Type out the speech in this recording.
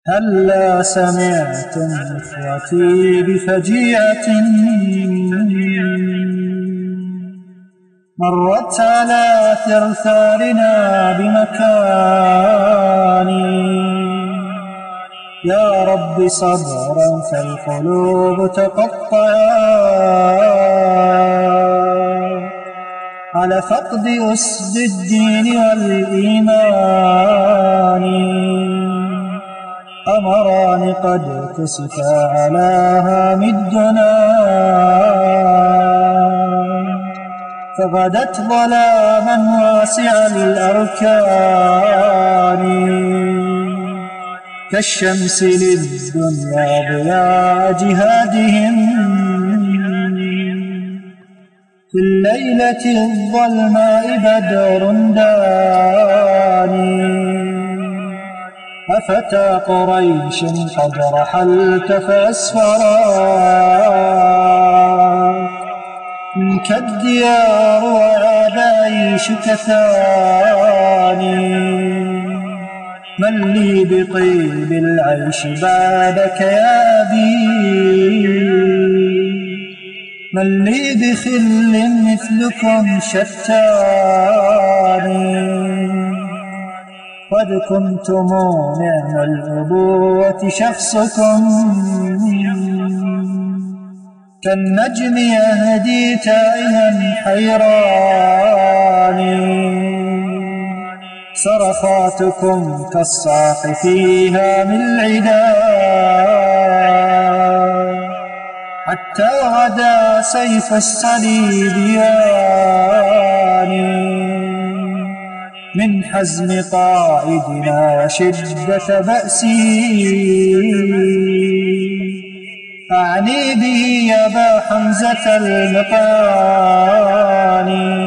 هلا سمعتم إخوتي بفجيعة مرت على ثرثارنا بمكان. يا رب صبرا فالقلوب تقطعت على فقد أسد الدين والإيمان. أمران قد كسفا على هام الدنا فغدت ظلاما واسع الأركان. كالشمس للدنيا ضياء جهادهم في الليلة الظلماء بدر داني. أفتى قريش قد رحلت فأسفرت منك الديار وعاد عيشك ثاني. من لي بطيب العيش بعدك يا أبي؟ من لي بخل مثلكم شتان. قد كنتم نعم الأبوة شخصكم كالنجم يهدي تائها حيران. صرخاتكم كالصاح فيها من العدا حتى غدا سيف الصليب ياني. من حزم قائدنا وشدة بأسه أعني به يا أبا حمزة المقاني.